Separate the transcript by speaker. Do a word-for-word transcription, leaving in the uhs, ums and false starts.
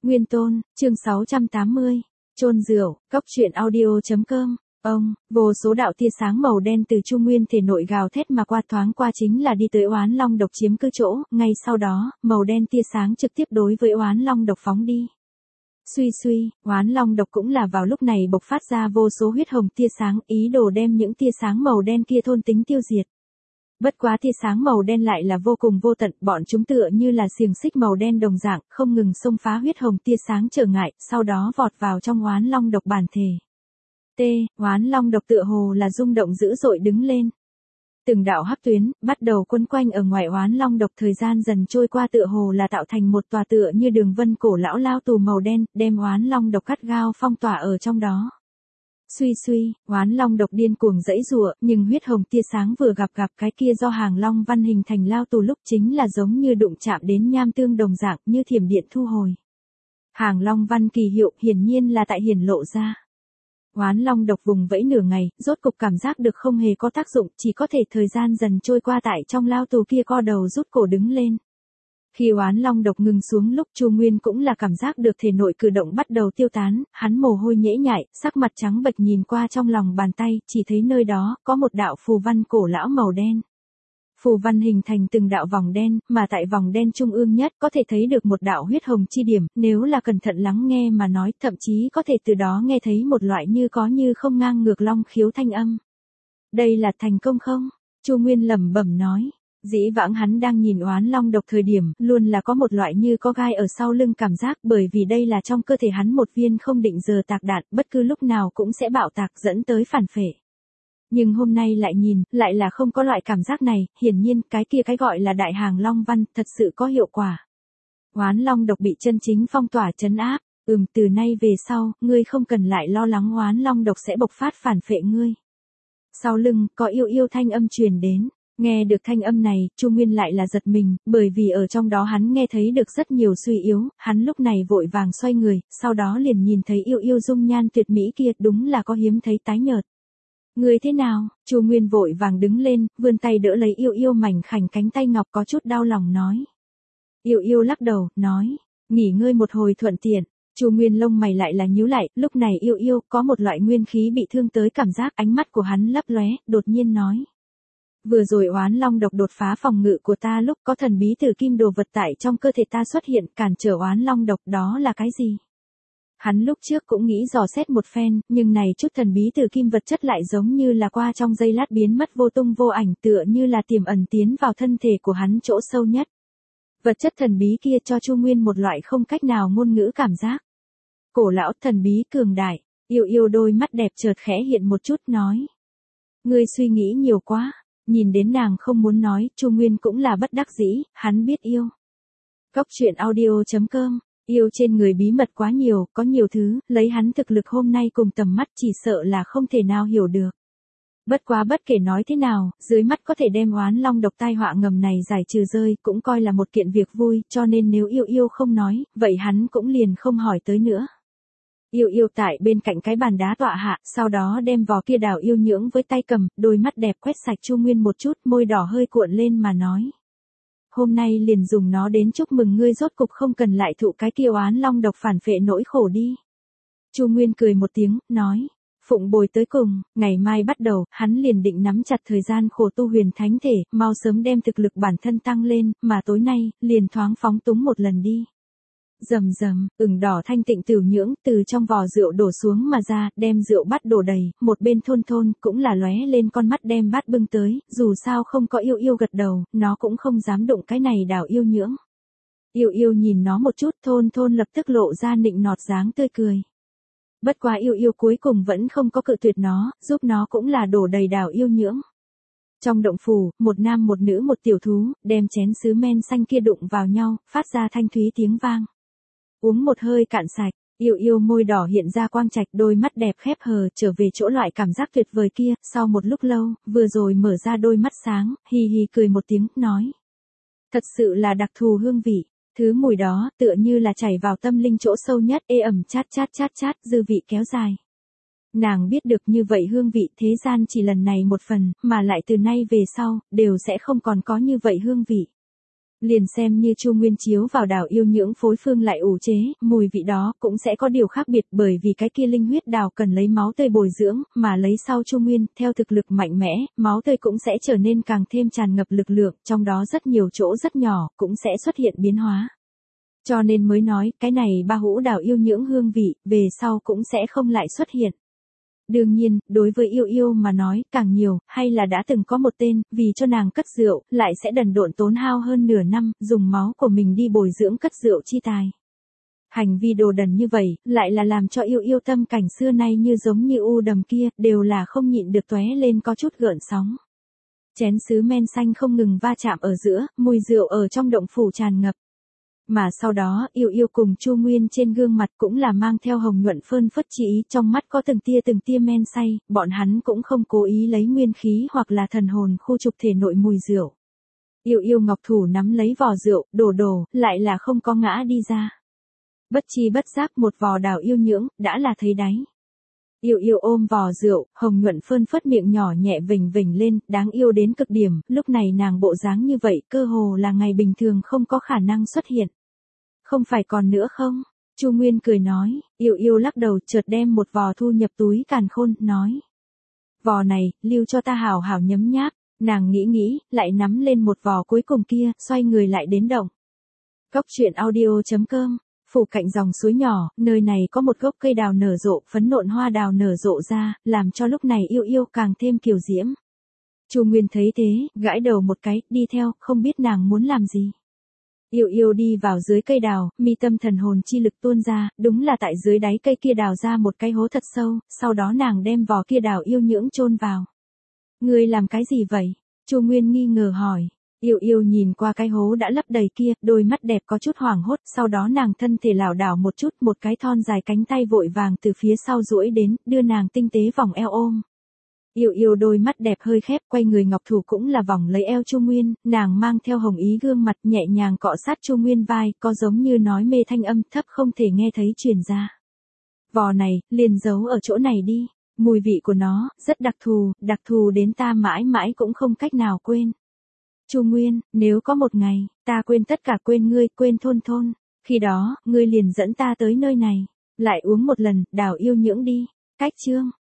Speaker 1: Nguyên Tôn, chương sáu trăm tám mươi, chôn rượu, cốc truyện audio.com. Ông, vô số đạo tia sáng màu đen từ Chu Nguyên thể nội gào thét mà qua, thoáng qua chính là đi tới Oán Long độc chiếm cứ chỗ, ngay sau đó, màu đen tia sáng trực tiếp đối với Oán Long độc phóng đi. Suy suy, Oán Long độc cũng là vào lúc này bộc phát ra vô số huyết hồng tia sáng, ý đồ đem những tia sáng màu đen kia thôn tính tiêu diệt. Bất quá tia sáng màu đen lại là vô cùng vô tận, bọn chúng tựa như là xiềng xích màu đen đồng dạng, không ngừng xông phá huyết hồng tia sáng trở ngại, sau đó vọt vào trong Oán Long độc bản thể. T, Oán Long độc tựa hồ là rung động dữ dội đứng lên. Từng đạo hắc tuyến, bắt đầu quấn quanh ở ngoài Oán Long độc, thời gian dần trôi qua tựa hồ là tạo thành một tòa tựa như đường vân cổ lão lao tù màu đen, đem Oán Long độc cắt gao phong tỏa ở trong đó. Suy suy, Oán Long độc điên cuồng giãy giụa, nhưng huyết hồng tia sáng vừa gặp gặp cái kia do hàng long văn hình thành lao tù lúc chính là giống như đụng chạm đến nham tương đồng dạng, như thiểm điện thu hồi. Hàng long văn kỳ hiệu hiển nhiên là tại hiển lộ ra. Oán Long độc vùng vẫy nửa ngày, rốt cục cảm giác được không hề có tác dụng, chỉ có thể thời gian dần trôi qua tại trong lao tù kia co đầu rút cổ đứng lên. Khi Oán Long độc ngừng xuống lúc, Chu Nguyên cũng là cảm giác được thể nội cử động bắt đầu tiêu tán, hắn mồ hôi nhễ nhại, sắc mặt trắng bệch nhìn qua trong lòng bàn tay, chỉ thấy nơi đó có một đạo phù văn cổ lão màu đen. Phù văn hình thành từng đạo vòng đen, mà tại vòng đen trung ương nhất có thể thấy được một đạo huyết hồng chi điểm, nếu là cẩn thận lắng nghe mà nói, thậm chí có thể từ đó nghe thấy một loại như có như không ngang ngược long khiếu thanh âm. Đây là thành công không? Chu Nguyên lẩm bẩm nói. Dĩ vãng hắn đang nhìn Oán Long độc thời điểm, luôn là có một loại như có gai ở sau lưng cảm giác, bởi vì đây là trong cơ thể hắn một viên không định giờ tạc đạn, bất cứ lúc nào cũng sẽ bạo tạc dẫn tới phản phệ. Nhưng hôm nay lại nhìn, lại là không có loại cảm giác này, hiển nhiên cái kia cái gọi là đại hàng long văn thật sự có hiệu quả. Oán Long độc bị chân chính phong tỏa trấn áp, ừm từ nay về sau, ngươi không cần lại lo lắng Oán Long độc sẽ bộc phát phản phệ ngươi. Sau lưng, có yêu yêu thanh âm truyền đến. Nghe được thanh âm này, Chu Nguyên lại là giật mình, bởi vì ở trong đó hắn nghe thấy được rất nhiều suy yếu, hắn lúc này vội vàng xoay người, sau đó liền nhìn thấy yêu yêu dung nhan tuyệt mỹ kia, đúng là có hiếm thấy tái nhợt. Người thế nào? Chu Nguyên vội vàng đứng lên, vươn tay đỡ lấy yêu yêu mảnh khảnh cánh tay ngọc, có chút đau lòng nói. Yêu yêu lắc đầu, nói, nghỉ ngơi một hồi thuận tiện. Chu Nguyên lông mày lại là nhíu lại, lúc này yêu yêu có một loại nguyên khí bị thương tới cảm giác, ánh mắt của hắn lấp lóe, đột nhiên nói. Vừa rồi Oán Long độc đột phá phòng ngự của ta lúc có thần bí tử kim đồ vật tại trong cơ thể ta xuất hiện, cản trở Oán Long độc, đó là cái gì? Hắn lúc trước cũng nghĩ dò xét một phen, nhưng này chút thần bí tử kim vật chất lại giống như là qua trong giây lát biến mất vô tung vô ảnh, tựa như là tiềm ẩn tiến vào thân thể của hắn chỗ sâu nhất. Vật chất thần bí kia cho Chu Nguyên một loại không cách nào ngôn ngữ cảm giác. Cổ lão thần bí cường đại, yêu yêu đôi mắt đẹp chợt khẽ hiện một chút nói. Ngươi suy nghĩ nhiều quá. Nhìn đến nàng không muốn nói, Chu Nguyên cũng là bất đắc dĩ, hắn biết yêu. Cốc truyện audio.com, yêu trên người bí mật quá nhiều, có nhiều thứ, lấy hắn thực lực hôm nay cùng tầm mắt chỉ sợ là không thể nào hiểu được. Bất quá bất kể nói thế nào, dưới mắt có thể đem Oán Long độc tai họa ngầm này giải trừ rơi, cũng coi là một kiện việc vui, cho nên nếu yêu yêu không nói, vậy hắn cũng liền không hỏi tới nữa. Yêu yêu tại bên cạnh cái bàn đá tọa hạ, sau đó đem vò kia đào yêu nhưỡng với tay cầm, đôi mắt đẹp quét sạch Chu Nguyên một chút, môi đỏ hơi cuộn lên mà nói. Hôm nay liền dùng nó đến chúc mừng ngươi rốt cục không cần lại thụ cái kia Oán Long độc phản phệ nỗi khổ đi. Chu Nguyên cười một tiếng, nói. Phụng bồi tới cùng, ngày mai bắt đầu, hắn liền định nắm chặt thời gian khổ tu huyền thánh thể, mau sớm đem thực lực bản thân tăng lên, mà tối nay, liền thoáng phóng túng một lần đi. Rầm rầm, ửng đỏ thanh tịnh tửu nhưỡng từ trong vò rượu đổ xuống mà ra, đem rượu bát đổ đầy, một bên thôn thôn cũng là lóe lên con mắt đem bát bưng tới, dù sao không có yêu yêu gật đầu, nó cũng không dám đụng cái này đào yêu nhưỡng. Yêu yêu nhìn nó một chút, thôn thôn lập tức lộ ra nịnh nọt dáng tươi cười. Bất quá yêu yêu cuối cùng vẫn không có cự tuyệt nó, giúp nó cũng là đổ đầy đào yêu nhưỡng. Trong động phủ, một nam một nữ một tiểu thú, đem chén sứ men xanh kia đụng vào nhau, phát ra thanh thúy tiếng vang. Uống một hơi cạn sạch, yêu yêu môi đỏ hiện ra quang trạch, đôi mắt đẹp khép hờ, trở về chỗ loại cảm giác tuyệt vời kia, sau một lúc lâu, vừa rồi mở ra đôi mắt sáng, hi hi cười một tiếng, nói. Thật sự là đặc thù hương vị, thứ mùi đó, tựa như là chảy vào tâm linh chỗ sâu nhất, ê ẩm chát chát chát chát, dư vị kéo dài. Nàng biết được như vậy hương vị thế gian chỉ lần này một phần, mà lại từ nay về sau, đều sẽ không còn có như vậy hương vị. Liền xem như Chu Nguyên chiếu vào đào yêu nhưỡng phối phương lại ủ chế, mùi vị đó cũng sẽ có điều khác biệt, bởi vì cái kia linh huyết đào cần lấy máu tươi bồi dưỡng, mà lấy sau Chu Nguyên, theo thực lực mạnh mẽ, máu tươi cũng sẽ trở nên càng thêm tràn ngập lực lượng, trong đó rất nhiều chỗ rất nhỏ, cũng sẽ xuất hiện biến hóa. Cho nên mới nói, cái này ba hũ đào yêu nhưỡng hương vị, về sau cũng sẽ không lại xuất hiện. Đương nhiên, đối với yêu yêu mà nói, càng nhiều, hay là đã từng có một tên, vì cho nàng cất rượu, lại sẽ đần độn tốn hao hơn nửa năm, dùng máu của mình đi bồi dưỡng cất rượu chi tài. Hành vi đồ đần như vậy, lại là làm cho yêu yêu tâm cảnh xưa nay như giống như u đầm kia, đều là không nhịn được tóe lên có chút gợn sóng. Chén sứ men xanh không ngừng va chạm ở giữa, mùi rượu ở trong động phủ tràn ngập. Mà sau đó, yêu yêu cùng Chu Nguyên trên gương mặt cũng là mang theo hồng nhuận phơn phất chỉ ý, trong mắt có từng tia từng tia men say, bọn hắn cũng không cố ý lấy nguyên khí hoặc là thần hồn khu trục thể nội mùi rượu. Yêu yêu ngọc thủ nắm lấy vò rượu, đổ đổ, lại là không có ngã đi ra. Bất chi bất giác một vò đào yêu nhưỡng, đã là thấy đáy. Yêu yêu ôm vò rượu, hồng nhuận phơn phất miệng nhỏ nhẹ vểnh vểnh lên, đáng yêu đến cực điểm, lúc này nàng bộ dáng như vậy, cơ hồ là ngày bình thường không có khả năng xuất hiện. Không phải còn nữa không? Chu Nguyên cười nói, yêu yêu lắc đầu chợt đem một vò thu nhập túi càn khôn, nói. Vò này, lưu cho ta hảo hảo nhấm nháp, nàng nghĩ nghĩ, lại nắm lên một vò cuối cùng kia, xoay người lại đến động. Cốc truyện audio chấm com, phủ cạnh dòng suối nhỏ, nơi này có một gốc cây đào nở rộ, phấn nộn hoa đào nở rộ ra, làm cho lúc này yêu yêu càng thêm kiều diễm. Chu Nguyên thấy thế, gãi đầu một cái, đi theo, không biết nàng muốn làm gì. Yêu yêu đi vào dưới cây đào, mi tâm thần hồn chi lực tuôn ra, đúng là tại dưới đáy cây kia đào ra một cái hố thật sâu, sau đó nàng đem vò kia đào yêu nhưỡng chôn vào. Ngươi làm cái gì vậy? Chu Nguyên nghi ngờ hỏi. Yêu yêu nhìn qua cái hố đã lấp đầy kia, đôi mắt đẹp có chút hoảng hốt, sau đó nàng thân thể lảo đảo một chút, một cái thon dài cánh tay vội vàng từ phía sau duỗi đến, đưa nàng tinh tế vòng eo ôm. Yêu yêu đôi mắt đẹp hơi khép, quay người ngọc thủ cũng là vòng lấy eo Chu Nguyên, nàng mang theo hồng ý gương mặt nhẹ nhàng cọ sát Chu Nguyên vai, có giống như nói mê thanh âm thấp không thể nghe thấy truyền ra. Vò này, liền giấu ở chỗ này đi, mùi vị của nó, rất đặc thù, đặc thù đến ta mãi mãi cũng không cách nào quên. Chu Nguyên, nếu có một ngày, ta quên tất cả, quên ngươi, quên thôn thôn, khi đó, ngươi liền dẫn ta tới nơi này, lại uống một lần, đào yêu nhưỡng đi. Cách chương